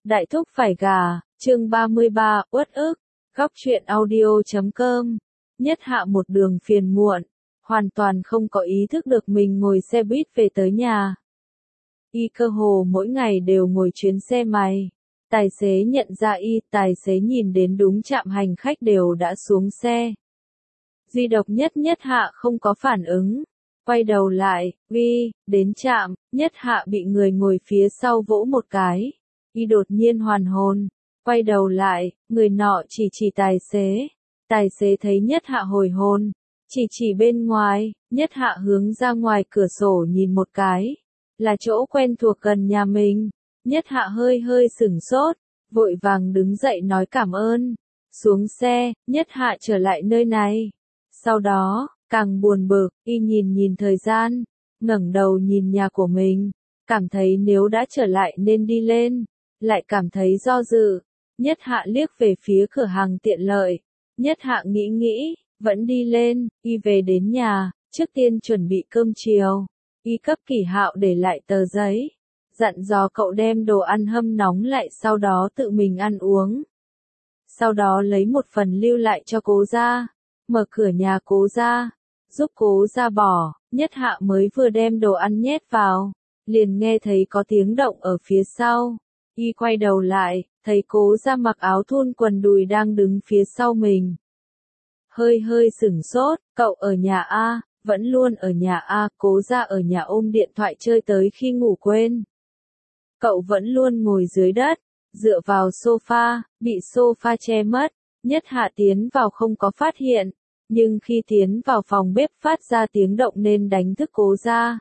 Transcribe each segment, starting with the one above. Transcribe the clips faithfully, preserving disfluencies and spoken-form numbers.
Đại thúc phải gà, chương ba mươi ba, uất ức, góc truyện audio chấm com. Nhất Hạ một đường phiền muộn, hoàn toàn không có ý thức được mình ngồi xe buýt về tới nhà. Y cơ hồ mỗi ngày đều ngồi chuyến xe máy. Tài xế nhận ra y, tài xế nhìn đến đúng trạm hành khách đều đã xuống xe. Duy độc nhất Nhất Hạ không có phản ứng. Quay đầu lại, uy, đến trạm, Nhất Hạ bị người ngồi phía sau vỗ một cái. Y đột nhiên hoàn hồn, quay đầu lại, người nọ chỉ chỉ tài xế. Tài xế thấy Nhất Hạ hồi hồn, chỉ chỉ bên ngoài, Nhất Hạ hướng ra ngoài cửa sổ nhìn một cái. Là chỗ quen thuộc gần nhà mình. Nhất Hạ hơi hơi sửng sốt, vội vàng đứng dậy nói cảm ơn. Xuống xe, Nhất Hạ trở lại nơi này. Sau đó, càng buồn bực, y nhìn nhìn thời gian, ngẩng đầu nhìn nhà của mình, cảm thấy nếu đã trở lại nên đi lên, lại cảm thấy do dự. Nhất Hạ liếc về phía cửa hàng tiện lợi. Nhất Hạ nghĩ nghĩ, vẫn đi lên, y về đến nhà, trước tiên chuẩn bị cơm chiều. Y cấp Kỷ Hạo để lại tờ giấy, dặn dò cậu đem đồ ăn hâm nóng lại sau đó tự mình ăn uống. Sau đó lấy một phần lưu lại cho Cố gia, mở cửa nhà Cố gia, giúp Cố gia bỏ. Nhất Hạ mới vừa đem đồ ăn nhét vào, liền nghe thấy có tiếng động ở phía sau. Y quay đầu lại, thấy Cố gia mặc áo thun quần đùi đang đứng phía sau mình. Hơi hơi sửng sốt, cậu ở nhà A, vẫn luôn ở nhà A. Cố gia ở nhà ôm điện thoại chơi tới khi ngủ quên. Cậu vẫn luôn ngồi dưới đất, dựa vào sofa, bị sofa che mất. Nhất Hạ tiến vào không có phát hiện, nhưng khi tiến vào phòng bếp phát ra tiếng động nên đánh thức Cố gia.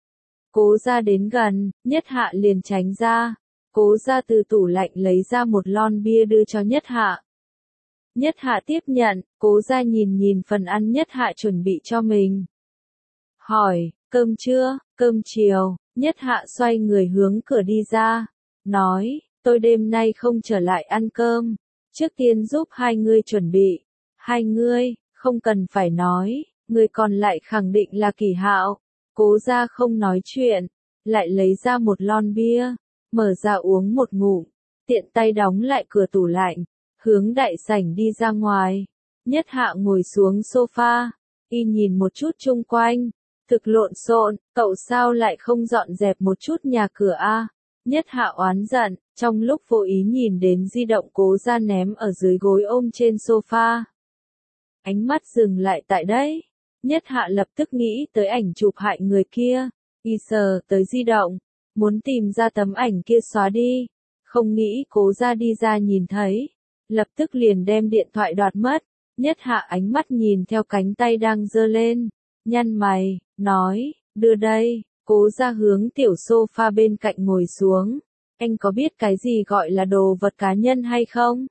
Cố gia đến gần, Nhất Hạ liền tránh ra. Cố gia từ tủ lạnh lấy ra một lon bia đưa cho Nhất Hạ. Nhất Hạ tiếp nhận, Cố gia nhìn nhìn phần ăn Nhất Hạ chuẩn bị cho mình. Hỏi, cơm chưa, cơm chiều. Nhất Hạ xoay người hướng cửa đi ra, nói, tôi đêm nay không trở lại ăn cơm, trước tiên giúp hai ngươi chuẩn bị. Hai ngươi, không cần phải nói, người còn lại khẳng định là Kỷ Hạo. Cố gia không nói chuyện, lại lấy ra một lon bia, mở ra uống một ngụm, tiện tay đóng lại cửa tủ lạnh, hướng đại sảnh đi ra ngoài. Nhất Hạ ngồi xuống sofa, y nhìn một chút chung quanh, thực lộn xộn, cậu sao lại không dọn dẹp một chút nhà cửa a? Nhất Hạ oán giận, trong lúc vô ý nhìn đến di động Cố gia ném ở dưới gối ôm trên sofa. Ánh mắt dừng lại tại đấy. Nhất Hạ lập tức nghĩ tới ảnh chụp hại người kia, y sờ tới di động, muốn tìm ra tấm ảnh kia xóa đi, không nghĩ Cố gia đi ra nhìn thấy, lập tức liền đem điện thoại đoạt mất. Nhất Hạ ánh mắt nhìn theo cánh tay đang giơ lên, nhăn mày, nói, đưa đây. Cố gia hướng tiểu sofa bên cạnh ngồi xuống. Anh có biết cái gì gọi là đồ vật cá nhân hay không?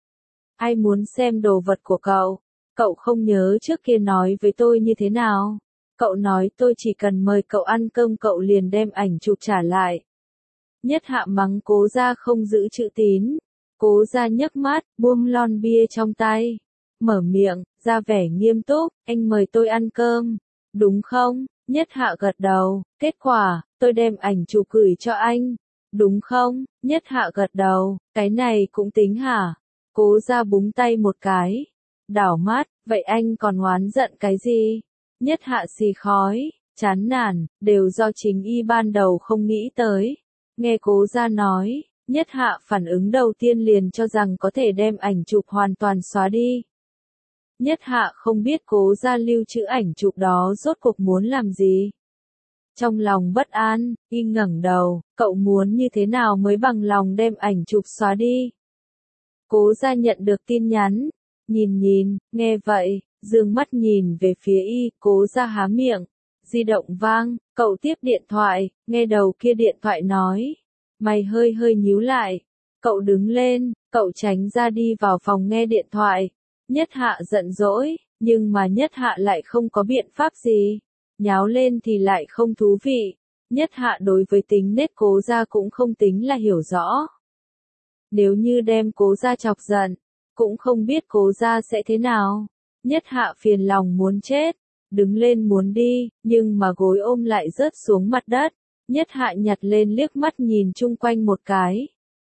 Ai muốn xem đồ vật của cậu? Cậu không nhớ trước kia nói với tôi như thế nào? Cậu nói tôi chỉ cần mời cậu ăn cơm cậu liền đem ảnh chụp trả lại. Nhất Hạ mắng Cố gia không giữ chữ tín. Cố gia nhấc mắt, buông lon bia trong tay, mở miệng, ra vẻ nghiêm túc, anh mời tôi ăn cơm, đúng không? Nhất Hạ gật đầu, kết quả, tôi đem ảnh chụp gửi cho anh, đúng không? Nhất Hạ gật đầu, cái này cũng tính hả? Cố gia búng tay một cái, đảo mắt, vậy anh còn oán giận cái gì? Nhất Hạ xì khói, chán nản, đều do chính y ban đầu không nghĩ tới. Nghe Cố gia nói, Nhất Hạ phản ứng đầu tiên liền cho rằng có thể đem ảnh chụp hoàn toàn xóa đi. Nhất Hạ không biết Cố gia lưu trữ ảnh chụp đó rốt cuộc muốn làm gì. Trong lòng bất an, y ngẩng đầu, cậu muốn như thế nào mới bằng lòng đem ảnh chụp xóa đi? Cố gia nhận được tin nhắn, nhìn nhìn, nghe vậy, dương mắt nhìn về phía y, Cố gia há miệng, di động vang, cậu tiếp điện thoại, nghe đầu kia điện thoại nói, mày hơi hơi nhíu lại, cậu đứng lên, cậu tránh ra đi vào phòng nghe điện thoại. Nhất Hạ giận dỗi, nhưng mà Nhất Hạ lại không có biện pháp gì, nháo lên thì lại không thú vị. Nhất Hạ đối với tính nết Cố gia cũng không tính là hiểu rõ. Nếu như đem Cố gia chọc giận, cũng không biết Cố gia sẽ thế nào. Nhất Hạ phiền lòng muốn chết, đứng lên muốn đi, nhưng mà gối ôm lại rớt xuống mặt đất. Nhất Hạ nhặt lên liếc mắt nhìn chung quanh một cái,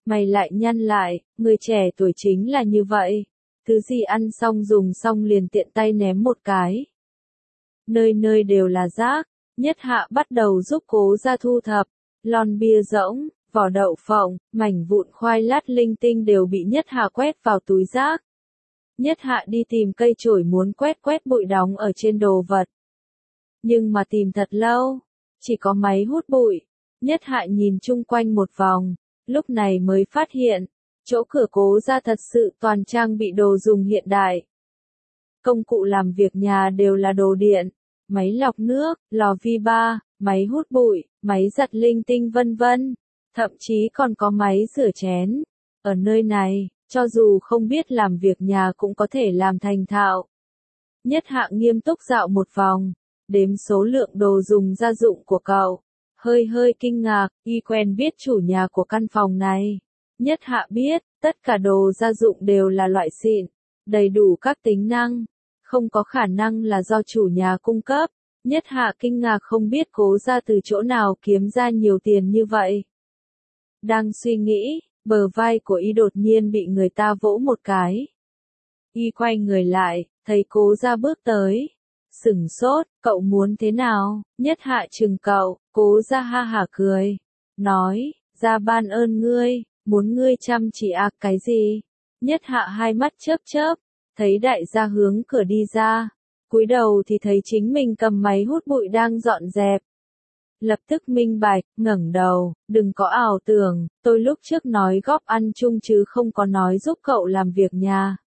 Mày lại nhăn lại, người trẻ tuổi chính là như vậy. Thứ gì ăn xong dùng xong liền tiện tay ném một cái. Nơi nơi đều là rác. Nhất Hạ bắt đầu giúp Cố Gia thu thập. Lon bia rỗng, vỏ đậu phộng, mảnh vụn khoai lát linh tinh đều bị Nhất Hạ quét vào túi rác. Nhất Hạ đi tìm cây chổi muốn quét quét bụi đóng ở trên đồ vật. Nhưng mà tìm thật lâu, chỉ có máy hút bụi. Nhất Hạ nhìn chung quanh một vòng, lúc này mới phát hiện, chỗ cửa Cố Gia thật sự toàn trang bị đồ dùng hiện đại. Công cụ làm việc nhà đều là đồ điện, máy lọc nước, lò vi ba, máy hút bụi, máy giặt linh tinh vân vân, thậm chí còn có máy rửa chén. Ở nơi này, cho dù không biết làm việc nhà cũng có thể làm thành thạo. Nhất Hạ nghiêm túc dạo một vòng, đếm số lượng đồ dùng gia dụng của cậu. Hơi hơi kinh ngạc, y quen biết chủ nhà của căn phòng này. Nhất Hạ biết, tất cả đồ gia dụng đều là loại xịn, đầy đủ các tính năng. Không có khả năng là do chủ nhà cung cấp. Nhất Hạ kinh ngạc không biết Cố Gia từ chỗ nào kiếm ra nhiều tiền như vậy. Đang suy nghĩ, bờ vai của y đột nhiên bị người ta vỗ một cái. Y quay người lại, thấy Cố Gia bước tới. Sửng sốt, cậu muốn thế nào? Nhất Hạ chừng cậu, Cố Gia ha hả cười. Nói, Gia ban ơn ngươi, muốn ngươi chăm chỉ à cái gì? Nhất Hạ hai mắt chớp chớp, thấy đại gia hướng cửa đi ra. Cúi đầu thì thấy chính mình cầm máy hút bụi đang dọn dẹp. Lập tức minh bạch, ngẩng đầu, đừng có ảo tưởng, tôi lúc trước nói góp ăn chung chứ không có nói giúp cậu làm việc nhà.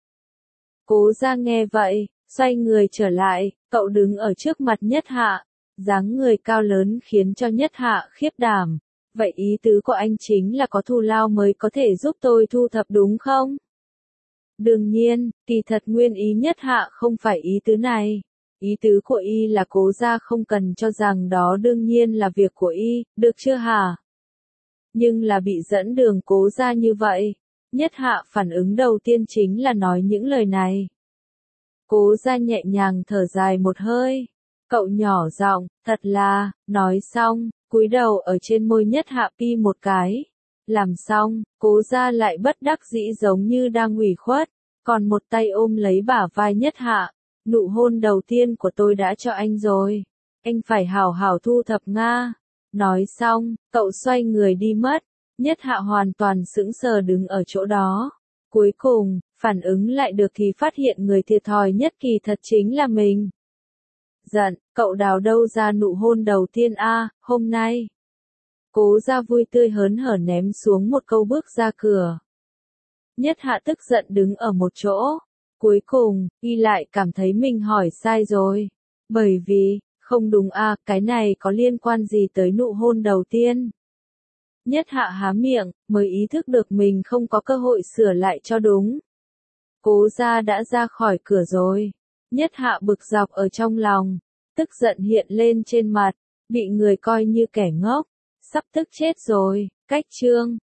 Cố Gia nghe vậy, xoay người trở lại, cậu đứng ở trước mặt Nhất Hạ, dáng người cao lớn khiến cho Nhất Hạ khiếp đảm. Vậy ý tứ của anh chính là có thù lao mới có thể giúp tôi thu thập đúng không? Đương nhiên, kỳ thật nguyên ý Nhất Hạ không phải ý tứ này. Ý tứ của y là Cố Gia không cần cho rằng đó đương nhiên là việc của y, được chưa hả? Nhưng là bị dẫn đường Cố Gia như vậy. Nhất Hạ phản ứng đầu tiên chính là nói những lời này. Cố Gia nhẹ nhàng thở dài một hơi. Cậu nhỏ giọng, thật là, nói xong, cúi đầu ở trên môi Nhất Hạ pi một cái. Làm xong, Cố Gia lại bất đắc dĩ giống như đang ủy khuất, còn một tay ôm lấy bả vai Nhất Hạ. Nụ hôn đầu tiên của tôi đã cho anh rồi. Anh phải hảo hảo thu thập Nga. Nói xong, cậu xoay người đi mất. Nhất Hạ hoàn toàn sững sờ đứng ở chỗ đó. Cuối cùng, phản ứng lại được thì phát hiện người thiệt thòi nhất kỳ thật chính là mình. Giận, cậu đào đâu ra nụ hôn đầu tiên a, hôm nay. Cố Gia vui tươi hớn hở ném xuống một câu bước ra cửa. Nhất Hạ tức giận đứng ở một chỗ. Cuối cùng, y lại cảm thấy mình hỏi sai rồi. Bởi vì, không đúng a, cái này có liên quan gì tới nụ hôn đầu tiên? Nhất Hạ há miệng, mới ý thức được mình không có cơ hội sửa lại cho đúng. Cố Gia đã ra khỏi cửa rồi. Nhất Hạ bực dọc ở trong lòng, tức giận hiện lên trên mặt, bị người coi như kẻ ngốc, sắp tức chết rồi. Cách chương